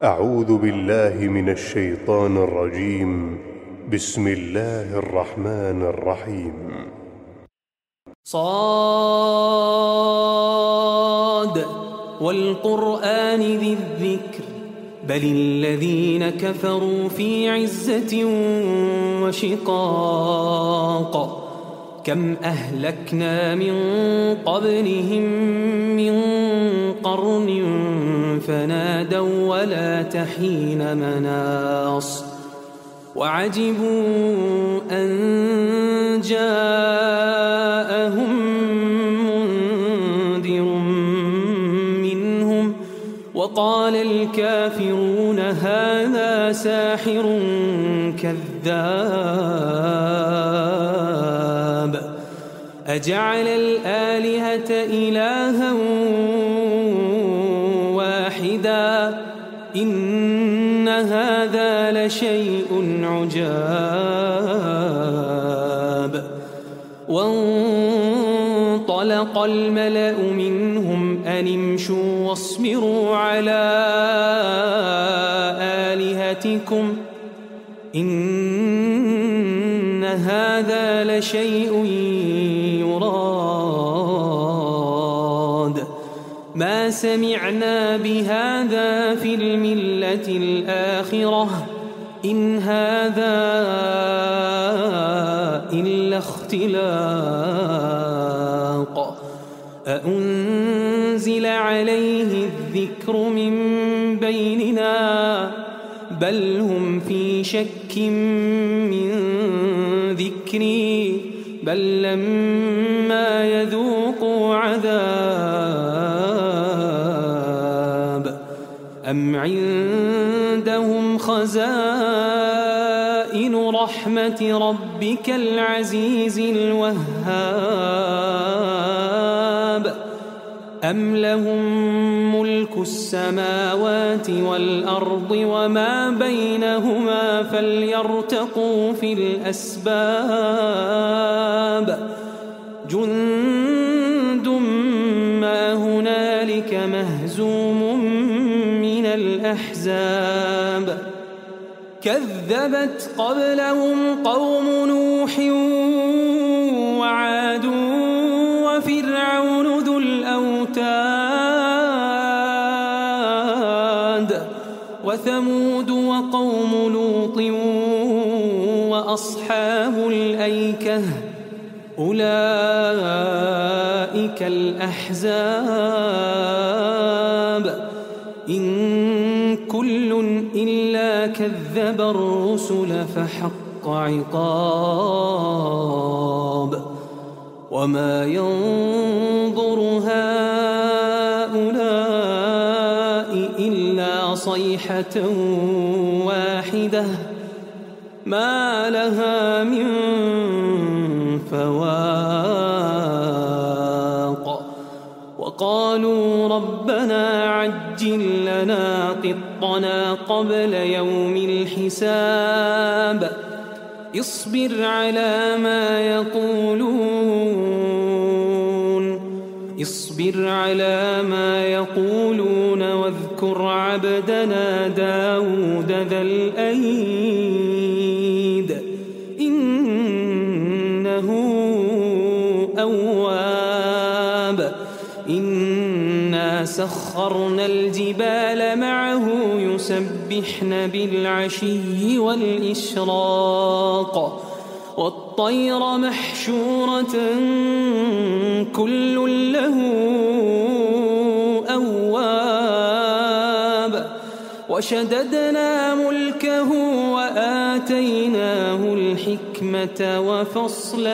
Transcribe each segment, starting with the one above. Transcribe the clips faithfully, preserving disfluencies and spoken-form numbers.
أعوذ بالله من الشيطان الرجيم. بسم الله الرحمن الرحيم. صاد والقرآن ذي الذكر بل الذين كفروا في عزة وشقاق كم أهلكنا من قبلهم من قرن فنادوا ولا تحين مناص وعجبوا أن جاءهم منذر منهم وقال الكافرون هذا ساحر كذاب أجعل الآلهة إلها واحدا إن هذا لشيء عجاب وانطلق الملأ منهم أن امشوا واصبروا على آلهتكم إن هذا لشيء يراد ما سمعنا بهذا في الملة الآخرة إن هذا إلا اختلاق أأنزل عليه الذكر من بيننا بل هم في شك من ذكري بل لما يذوقوا عذاب أم عندهم خزائن رحمة ربك العزيز الوهاب أم لهم ملك السماوات والأرض وما بينهما فليرتقوا في الأسباب جند ما هنالك مهزوم من الأحزاب كذبت قبلهم قوم نوح وعاد وفرعون ذو الأوتاد وثمود وقوم لوط وأصحاب الأيكة أولئك الأحزاب إن كل إلا كذب الرسل فحق عقاب وما ينظر هؤلاء إلا صيحة واحدة ما لها من فواق وقالوا ربنا عجل لنا قطنا قبل يوم الحساب اصبر على ما يقولون اصبر على ما يقولون واذكر عبدنا داود ذا الأيد إنه أواب إنا سخرنا الجبال معه يسبحن بالعشي والإشراق والطير محشورة كل له أواب وشددنا ملكه وآتيناه الحكمة وفصل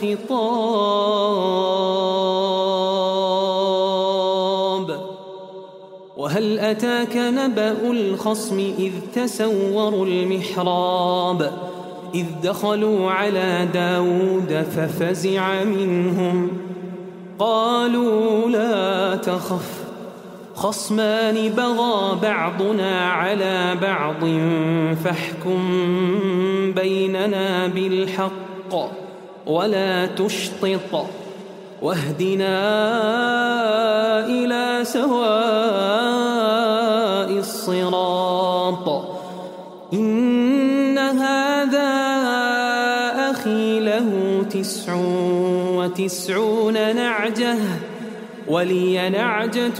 الخطاب وهل أتاك نبأ الخصم إذ تسوروا المحراب إذ دخلوا على داود ففزع منهم قالوا لا تخف خصمان بغى بعضنا على بعض فاحكم بيننا بالحق ولا تشطط واهدنا إلى سواء سواء الصراط إن هذا أخي له تسع وتسعون نعجة ولي نعجة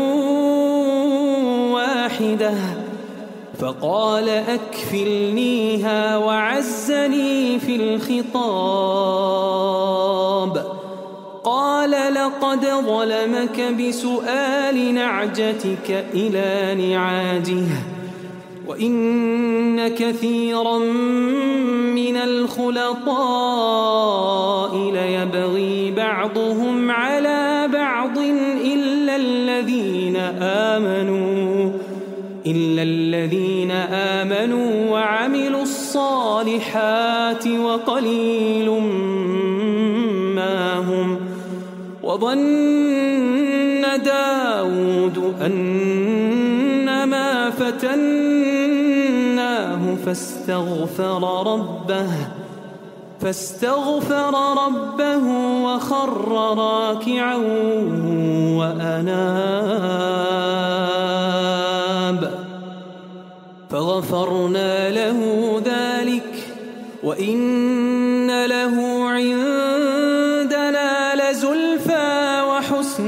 واحدة فقال أكفلنيها وعزني في الخطاب قال لقد ظلمك بسؤال نعجتك إلى نعاجه وإن كثيرا من الخلطاء ليبغي بعضهم على بعض إلا الذين آمنوا إلا الذين آمنوا وعملوا الصالحات وقليل ما هم وظن داود أنما فتناه فاستغفر ربه فاستغفر ربه وخر راكعا وأناب فغفرنا له ذلك وإن له عندنا لزلفى وحسن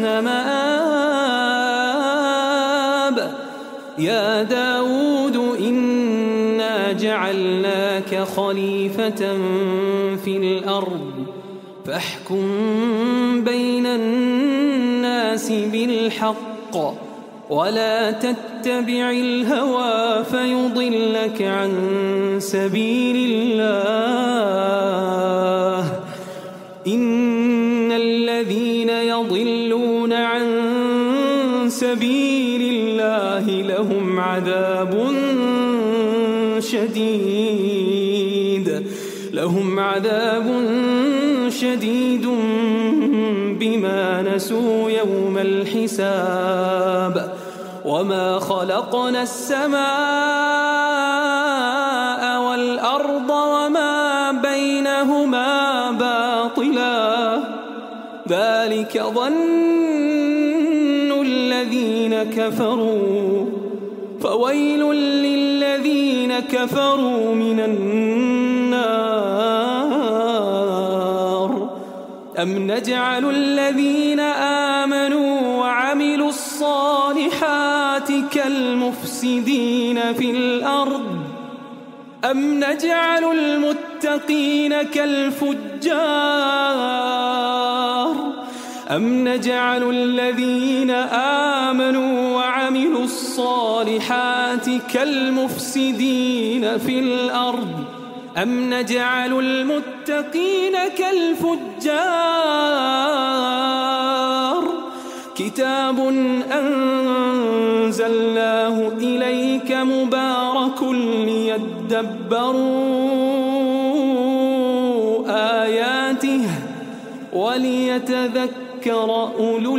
مآب يا داود إنا جعلناك خليفة في الأرض فاحكم بين الناس بالحق ولا تتبع الهوى فيضلك عن سبيل الله إن الذين يضلون عن سبيل الله لهم عذاب شديد لهم عذاب شديد بما نسوا يوم الحساب وما خلقنا السماء والأرض وما بينهما باطلا ذلك ظن الذين كفروا فويل للذين كفروا من النار أم نجعل الذين آمنوا وعملوا الصالحات كالمفسدين في الأرض أم نجعل المتقين كالفجار أم نجعل الذين آمنوا وعملوا الصالحات كالمفسدين في الأرض أم نجعل المتقين كالفجار كتاب أنزلناه إليك مبارك ليدبروا آياته وليتذكر أولو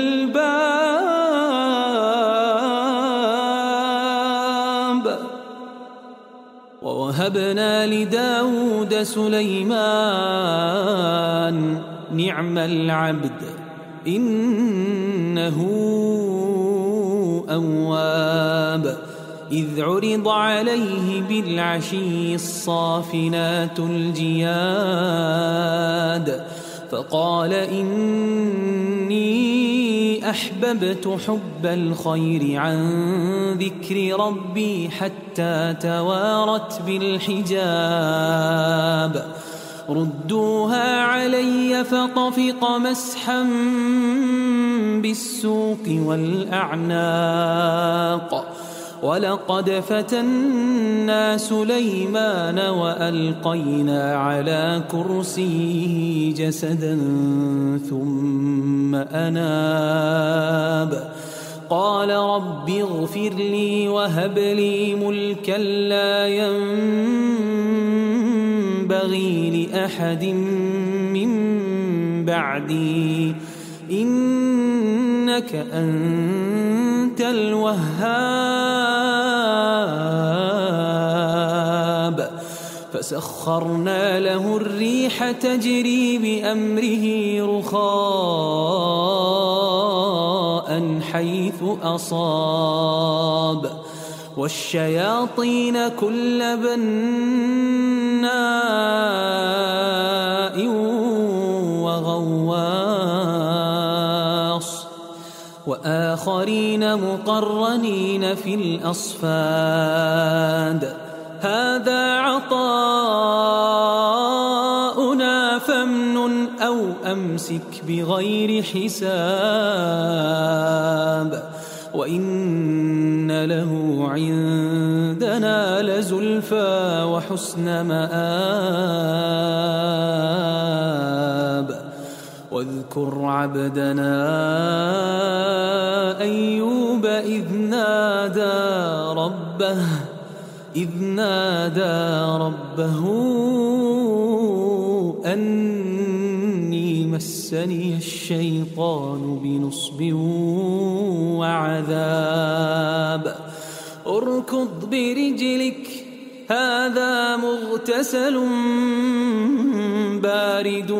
الألباب ووهبنا لداود سليمان نعم العبد إنه أواب إذ عرض عليه بالعشي الصافنات الجياد فقال إني أحببت حب الخير عن ذكر ربي حتى توارت بالحجاب ردوها علي فطفق مسحا بالسوق والأعناق ولقد فتنا سليمان وألقينا على كرسيه جسدا ثم أناب قال رب اغفر لي وهب لي ملكا لا ينبغي لأحد من بعدي إنك أنت الوهاب فسخرنا له الريح تجري بأمره رخاء عطاء حيث أصاب والشياطين كل بناء وغواص وآخرين مقرنين في الأصفاد هذا عطاؤنا فامنن أو أمسك بغير حساب وإن له عندنا لزلفى وحسن مآب واذكر عبدنا أيوب إذ نادى ربه إذ نادى ربه أني مسني الشيطان بنصب وعذاب اركض برجلك هذا مغتسل بارد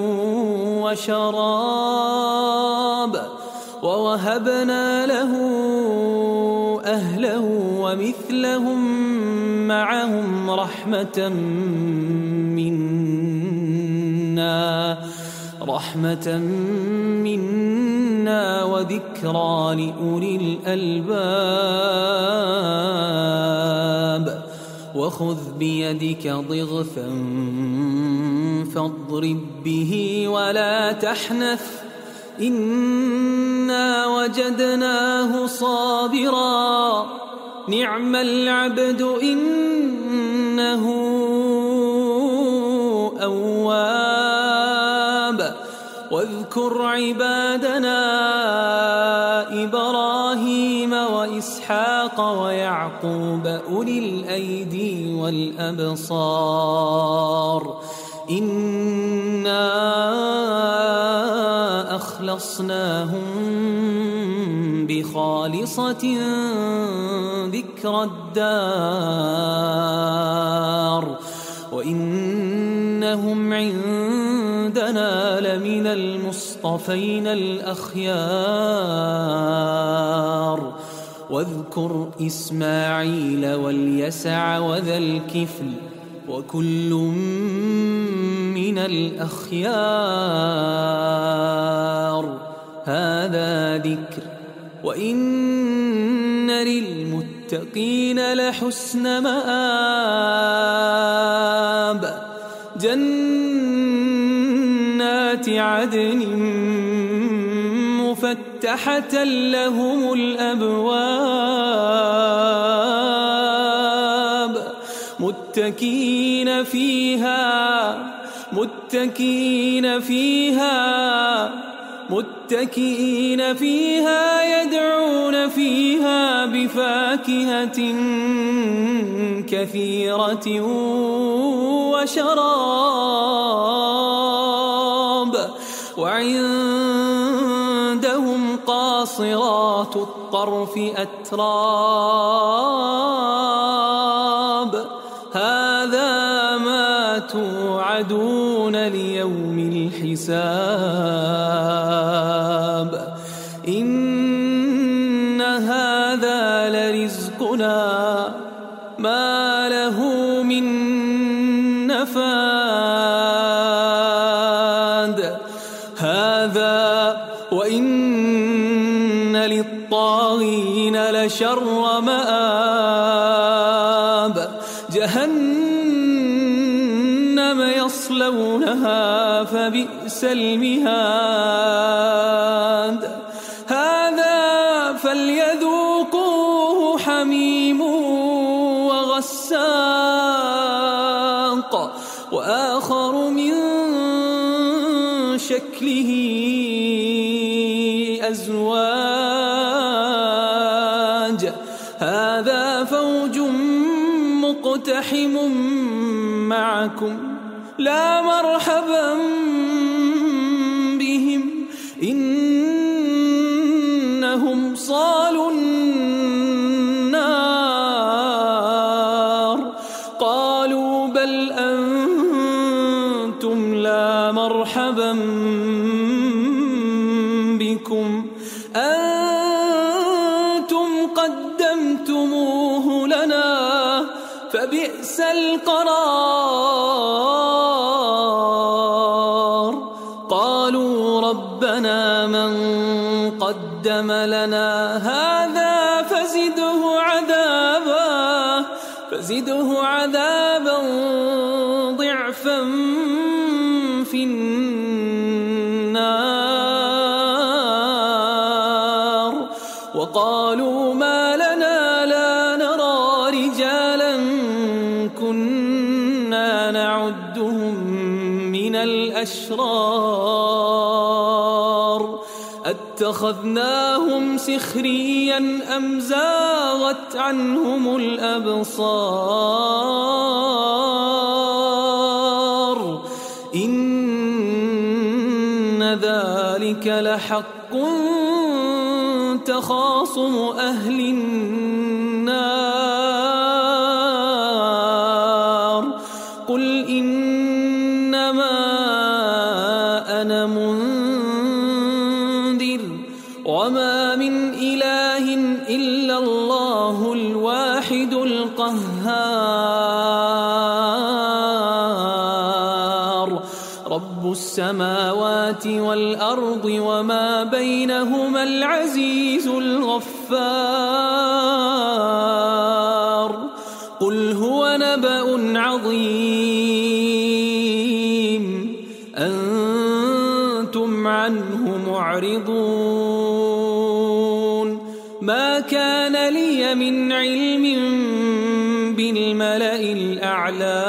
وشراب ووهبنا له أهله ومثلهم معهم رحمة منا رحمة منا وذكرى لأولي الألباب وخذ بيدك ضغثا فاضرب به ولا تحنث إنا وجدناه صابرا نعم العبد إنه أواب واذكر عبادنا إبراهيم وإسحاق ويعقوب أولي الأيدي والأبصار إنا أخلصناهم بخالصة ذكر الدار وإنهم عندنا لمن المصطفين الأخيار واذكر إسماعيل واليسع وذا الكفل وكل من الأخيار هذا ذكر وإن للمتقين لحسن مآب جنات عدن مفتحة لهم الأبواب متكئين فيها متكئين فيها متكئين فيها يدعون فيها بفاكهة كثيرة وشراب وعندهم قاصرات الطرف أتراب هذا ما توعدون ليوم الحساب إن هذا لرزقنا ما له من نفاد هذا وإن للطاغين لشر مآب جهنم يصلونها فبئس المهاد هذا فليذوقوه حميم وغساق وآخر من شكله أزواج هذا فوج مقتحم معكم لا مرحبا بهم إنهم صالوا النار قالوا بل أنتم لا مرحبا بكم أنتم فبئس القرار. قالوا ربنا من قدم لنا هذا فزده عذابا فزده عذابا ضعفا في النار. وقالوا ما لنا لا نرى رجالا كنا نعدهم من الأشرار اتخذناهم سخريا أم زاغت عنهم الأبصار. إن ذلك لحق تخاصم أهل النار. قل إنما أنا منذر وما من إله إلا الله الواحد القهار. رب السماوات والأرض وما بينهما العزيز الغفار. قل هو نبأ عظيم أنتم عنه معرضون. ما كان لي من علم بالملأ الأعلى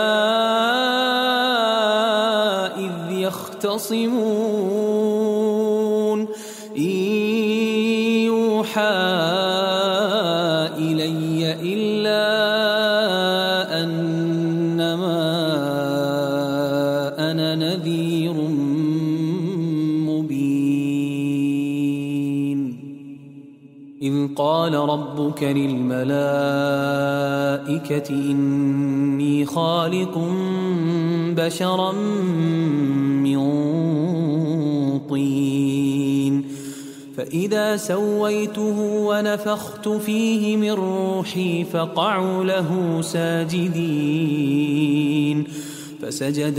إذ يختصمون. إن يوحى إلي إلا أنما أنا نذير مبين. إذ قال ربك للملائكة إني خالق بشرا من طين فإذا سويته ونفخت فيه من روحي فقعوا له ساجدين. فسجد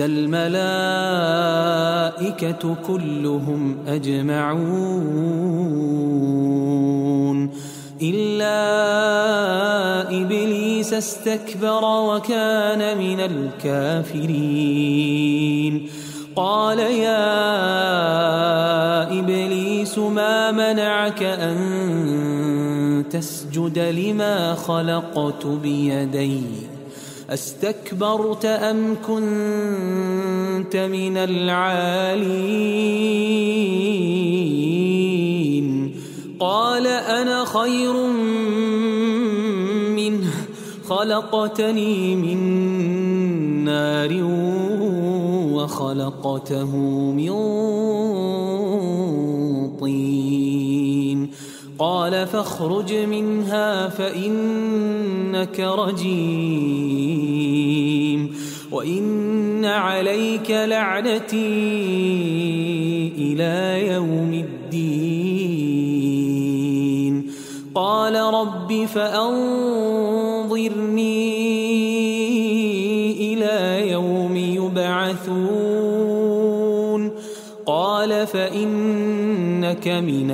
الملائكة كلهم أجمعون إلا إبليس استكبر وكان من الكافرين. قال يا إبليس ما منعك أن تسجد لما خلقت بيدي أستكبرت أم كنت من العالين؟ قال أنا خير منه خلقتني من نار وخلقته من طين. قال فاخرج منها فإنك رجيم وإن عليك لعنتي إلى يوم الدين. قال رب فأنظرني إلى يوم يبعثون. قال فإنك من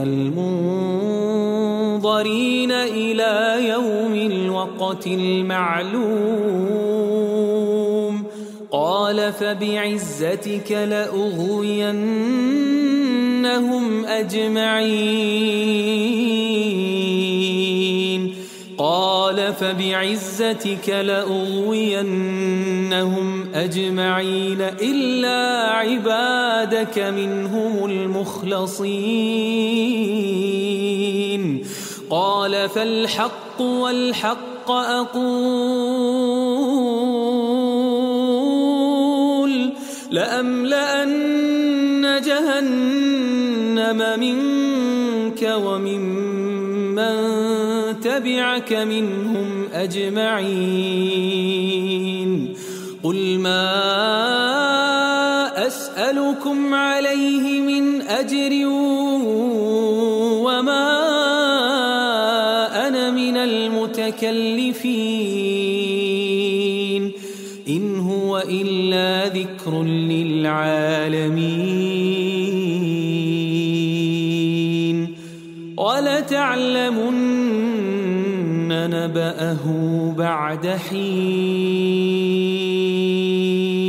المنظرين إلى يوم الوقت المعلوم. قال فبعزتك لأغوينهم أجمعين. قال فبعزتك لأغوينهم أجمعين إلا عبادك منهم المخلصين. قال فالحق والحق أقول لأملأن جهنم منك وممن تبعك منهم أجمعين. قل ما أسألكم عليه من أجر وما أنا من المتكلفين. إلا ذكر للعالمين ولتعلمن نبأه بعد حين